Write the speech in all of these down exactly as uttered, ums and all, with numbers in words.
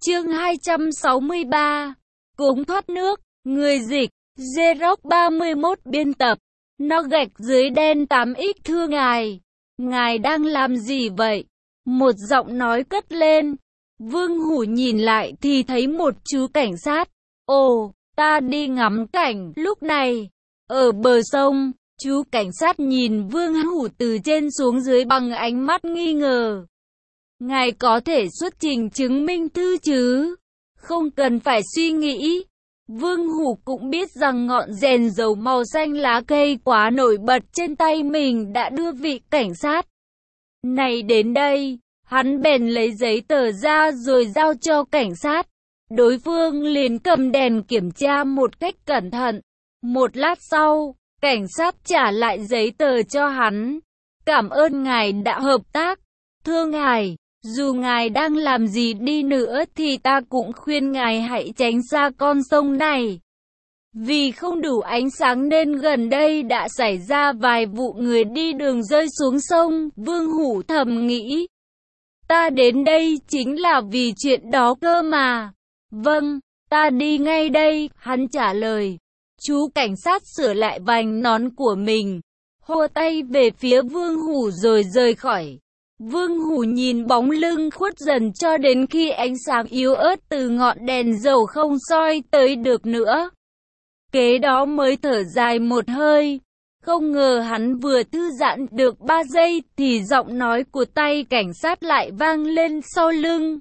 Chương hai trăm sáu mươi ba. Cống thoát nước. Người dịch Xerox ba mươi mốt biên tập. Nó gạch dưới đen tám x thưa ngài. Ngài đang làm gì vậy? Một giọng nói cất lên. Vương Hủ nhìn lại thì thấy một chú cảnh sát. Ồ, ta đi ngắm cảnh. Lúc này, ở bờ sông, chú cảnh sát nhìn Vương Hủ từ trên xuống dưới bằng ánh mắt nghi ngờ. Ngài có thể xuất trình chứng minh thư chứ? Không cần phải suy nghĩ. Vương Hủ cũng biết rằng ngọn đèn dầu màu xanh lá cây quá nổi bật trên tay mình đã đưa vị cảnh sát này đến đây. Hắn bèn lấy giấy tờ ra rồi giao cho cảnh sát. Đối phương liền cầm đèn kiểm tra một cách cẩn thận. Một lát sau, cảnh sát trả lại giấy tờ cho hắn. Cảm ơn ngài đã hợp tác. Thưa ngài, dù ngài đang làm gì đi nữa thì ta cũng khuyên ngài hãy tránh xa con sông này. Vì không đủ ánh sáng nên gần đây đã xảy ra vài vụ người đi đường rơi xuống sông. Vương Hủ thầm nghĩ. Ta đến đây chính là vì chuyện đó cơ mà. Vâng, ta đi ngay đây, hắn trả lời. Chú cảnh sát sửa lại vành nón của mình, hô tay về phía Vương Hủ rồi rời khỏi. Vương Hủ nhìn bóng lưng khuất dần cho đến khi ánh sáng yếu ớt từ ngọn đèn dầu không soi tới được nữa. Kế đó mới thở dài một hơi. Không ngờ hắn vừa thư giãn được ba giây thì giọng nói của tay cảnh sát lại vang lên sau lưng.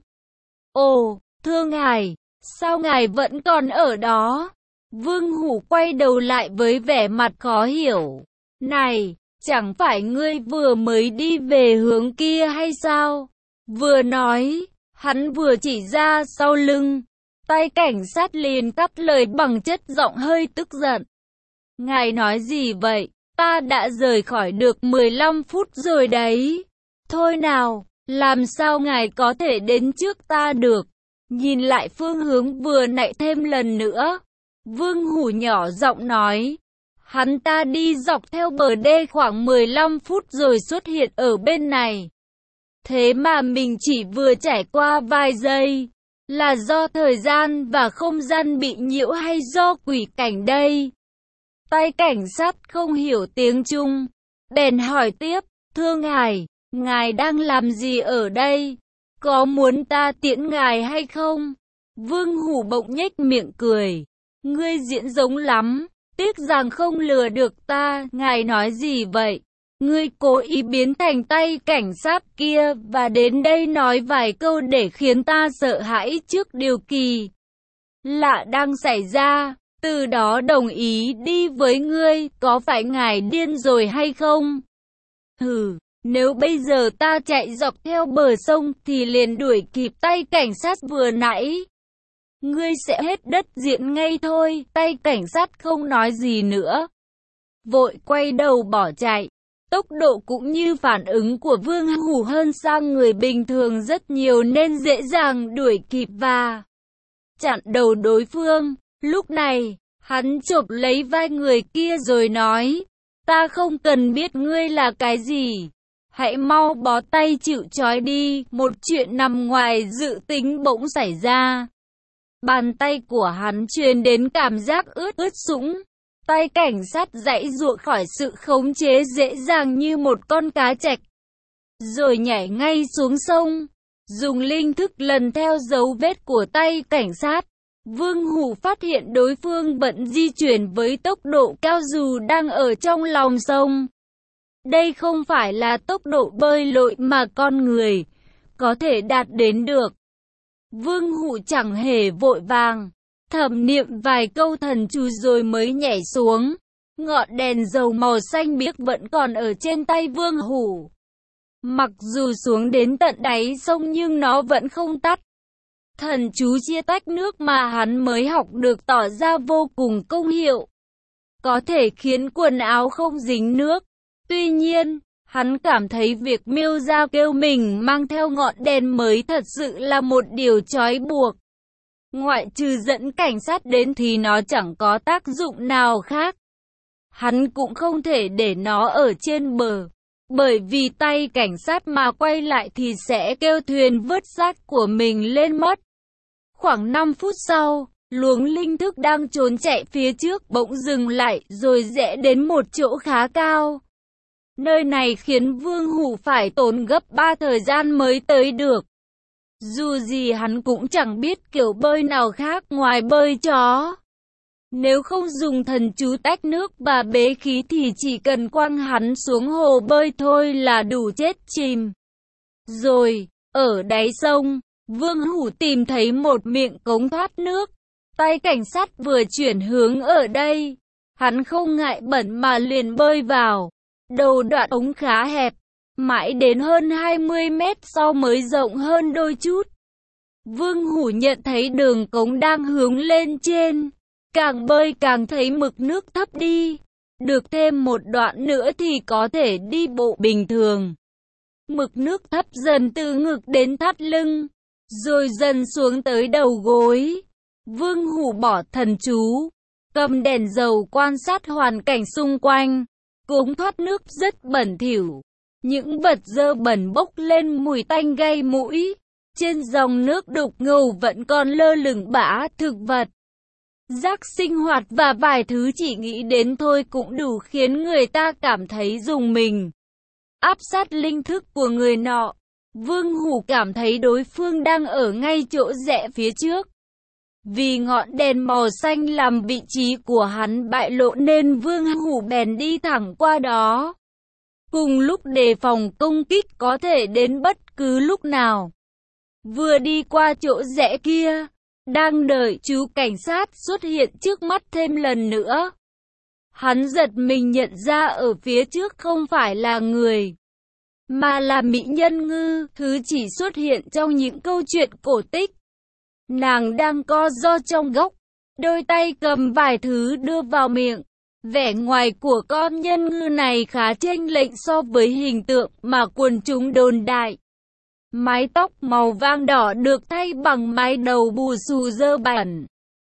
Ồ, thưa ngài, sao ngài vẫn còn ở đó? Vương Hủ quay đầu lại với vẻ mặt khó hiểu. Này, chẳng phải ngươi vừa mới đi về hướng kia hay sao? Vừa nói, hắn vừa chỉ ra sau lưng. Tay cảnh sát liền cắt lời bằng chất giọng hơi tức giận. Ngài nói gì vậy? Ta đã rời khỏi được mười lăm phút rồi đấy. Thôi nào, làm sao ngài có thể đến trước ta được? Nhìn lại phương hướng vừa nãy thêm lần nữa. Vương Hủ nhỏ giọng nói. Hắn ta đi dọc theo bờ đê khoảng mười lăm phút rồi xuất hiện ở bên này. Thế mà mình chỉ vừa trải qua vài giây. Là do thời gian và không gian bị nhiễu hay do quỷ cảnh đây? Tay cảnh sát không hiểu tiếng Trung, bèn hỏi tiếp, thưa ngài, ngài đang làm gì ở đây? Có muốn ta tiễn ngài hay không? Vương Hủ bỗng nhếch miệng cười, ngươi diễn giống lắm, tiếc rằng không lừa được ta. Ngài nói gì vậy? Ngươi cố ý biến thành tay cảnh sát kia và đến đây nói vài câu để khiến ta sợ hãi trước điều kỳ lạ đang xảy ra. Từ đó đồng ý đi với ngươi, có phải ngài điên rồi hay không? Hừ, nếu bây giờ ta chạy dọc theo bờ sông thì liền đuổi kịp tay cảnh sát vừa nãy. Ngươi sẽ hết đất diện ngay thôi. Tay cảnh sát không nói gì nữa, vội quay đầu bỏ chạy. Tốc độ cũng như phản ứng của Vương Hủ hơn sang người bình thường rất nhiều nên dễ dàng đuổi kịp và chặn đầu đối phương. Lúc này, hắn chộp lấy vai người kia rồi nói, ta không cần biết ngươi là cái gì. Hãy mau bó tay chịu trói đi. Một chuyện nằm ngoài dự tính bỗng xảy ra. Bàn tay của hắn truyền đến cảm giác ướt ướt sũng. Tay cảnh sát giãy giụa khỏi sự khống chế dễ dàng như một con cá trạch, rồi nhảy ngay xuống sông. Dùng linh thức lần theo dấu vết của tay cảnh sát, Vương Hủ phát hiện đối phương vẫn di chuyển với tốc độ cao dù đang ở trong lòng sông. Đây không phải là tốc độ bơi lội mà con người có thể đạt đến được. Vương Hủ chẳng hề vội vàng, thầm niệm vài câu thần chú rồi mới nhảy xuống. Ngọn đèn dầu màu xanh biếc vẫn còn ở trên tay Vương Hủ. Mặc dù xuống đến tận đáy sông nhưng nó vẫn không tắt. Thần chú chia tách nước mà hắn mới học được tỏ ra vô cùng công hiệu, có thể khiến quần áo không dính nước. Tuy nhiên, hắn cảm thấy việc Miêu Gia kêu mình mang theo ngọn đèn mới thật sự là một điều trói buộc. Ngoại trừ dẫn cảnh sát đến thì nó chẳng có tác dụng nào khác. Hắn cũng không thể để nó ở trên bờ, bởi vì tay cảnh sát mà quay lại thì sẽ kêu thuyền vớt xác của mình lên mất. khoảng năm phút sau, luồng linh thức đang trốn chạy phía trước bỗng dừng lại rồi rẽ đến một chỗ khá cao. Nơi này khiến Vương Hủ phải tốn gấp ba thời gian mới tới được. Dù gì hắn cũng chẳng biết kiểu bơi nào khác ngoài bơi chó. Nếu không dùng thần chú tách nước và bế khí thì chỉ cần quăng hắn xuống hồ bơi thôi là đủ chết chìm. Rồi, ở đáy sông, Vương Hủ tìm thấy một miệng cống thoát nước. Tay cảnh sát vừa chuyển hướng ở đây. Hắn không ngại bẩn mà liền bơi vào. Đầu đoạn ống khá hẹp, mãi đến hơn hai mươi mét sau mới rộng hơn đôi chút. Vương Hủ nhận thấy đường cống đang hướng lên trên. Càng bơi càng thấy mực nước thấp đi. Được thêm một đoạn nữa thì có thể đi bộ bình thường. Mực nước thấp dần từ ngực đến thắt lưng, rồi dần xuống tới đầu gối. Vương Hủ bỏ thần chú, cầm đèn dầu quan sát hoàn cảnh xung quanh. Cống thoát nước rất bẩn thỉu. Những vật dơ bẩn bốc lên mùi tanh gây mũi. Trên dòng nước đục ngầu vẫn còn lơ lửng bã thực vật. Rác sinh hoạt và vài thứ chỉ nghĩ đến thôi cũng đủ khiến người ta cảm thấy rùng mình. Áp sát linh thức của người nọ, Vương Hủ cảm thấy đối phương đang ở ngay chỗ rẽ phía trước. Vì ngọn đèn màu xanh làm vị trí của hắn bại lộ nên Vương Hủ bèn đi thẳng qua đó. Cùng lúc đề phòng công kích có thể đến bất cứ lúc nào. Vừa đi qua chỗ rẽ kia, đang đợi chú cảnh sát xuất hiện trước mắt thêm lần nữa. Hắn giật mình nhận ra ở phía trước không phải là người, mà là mỹ nhân ngư, thứ chỉ xuất hiện trong những câu chuyện cổ tích. Nàng đang co ro trong góc, đôi tay cầm vài thứ đưa vào miệng. Vẻ ngoài của con nhân ngư này khá chênh lệch so với hình tượng mà quần chúng đồn đại. Mái tóc màu vàng đỏ được thay bằng mái đầu bù xù dơ bẩn,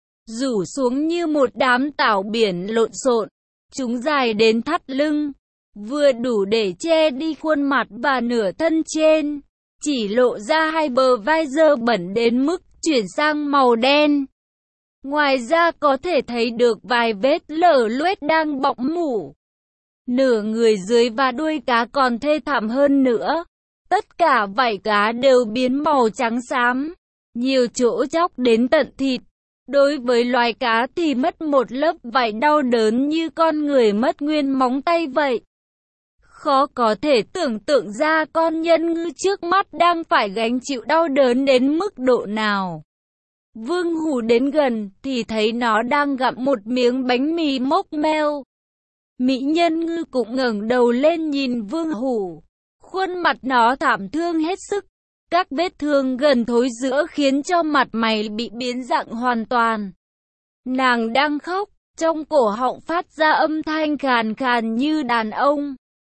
rủ xuống như một đám tảo biển lộn xộn. Chúng dài đến thắt lưng, vừa đủ để che đi khuôn mặt và nửa thân trên, chỉ lộ ra hai bờ vai dơ bẩn đến mức chuyển sang màu đen. Ngoài ra có thể thấy được vài vết lở loét đang bọng mủ. Nửa người dưới và đuôi cá còn thê thảm hơn nữa. Tất cả vảy cá đều biến màu trắng xám, nhiều chỗ chóc đến tận thịt. Đối với loài cá thì mất một lớp vảy đau đớn như con người mất nguyên móng tay vậy. Khó có thể tưởng tượng ra con nhân ngư trước mắt đang phải gánh chịu đau đớn đến mức độ nào. Vương Hủ đến gần thì thấy nó đang gặm một miếng bánh mì mốc meo. Mỹ nhân ngư cũng ngẩng đầu lên nhìn Vương Hủ. Khuôn mặt nó thảm thương hết sức. Các vết thương gần thối rữa khiến cho mặt mày bị biến dạng hoàn toàn. Nàng đang khóc, trong cổ họng phát ra âm thanh khàn khàn như đàn ông.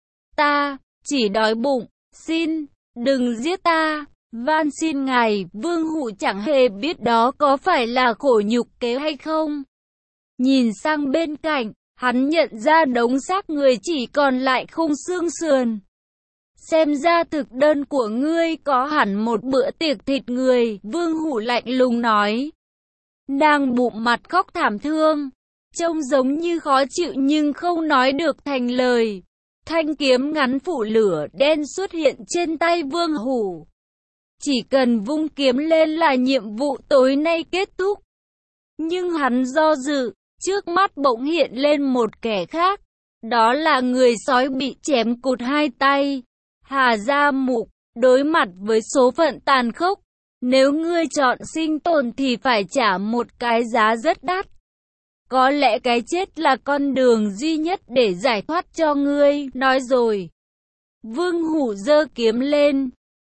Ta chỉ đói bụng, xin, đừng giết ta, van xin ngài. Vương Hủ chẳng hề biết đó có phải là khổ nhục kế hay không. Nhìn sang bên cạnh, hắn nhận ra đống xác người chỉ còn lại khung xương sườn. Xem ra thực đơn của ngươi có hẳn một bữa tiệc thịt người, Vương Hủ lạnh lùng nói. Nàng bụng mặt khóc thảm thương, trông giống như khó chịu nhưng không nói được thành lời. Thanh kiếm ngắn phủ lửa đen xuất hiện trên tay Vương Hủ. Chỉ cần vung kiếm lên là nhiệm vụ tối nay kết thúc. Nhưng hắn do dự, trước mắt bỗng hiện lên một kẻ khác. Đó là người sói bị chém cụt hai tay. Hà Gia Mục, đối mặt với số phận tàn khốc, nếu ngươi chọn sinh tồn thì phải trả một cái giá rất đắt. Có lẽ cái chết là con đường duy nhất để giải thoát cho ngươi, nói rồi. Vương Hủ giơ kiếm lên,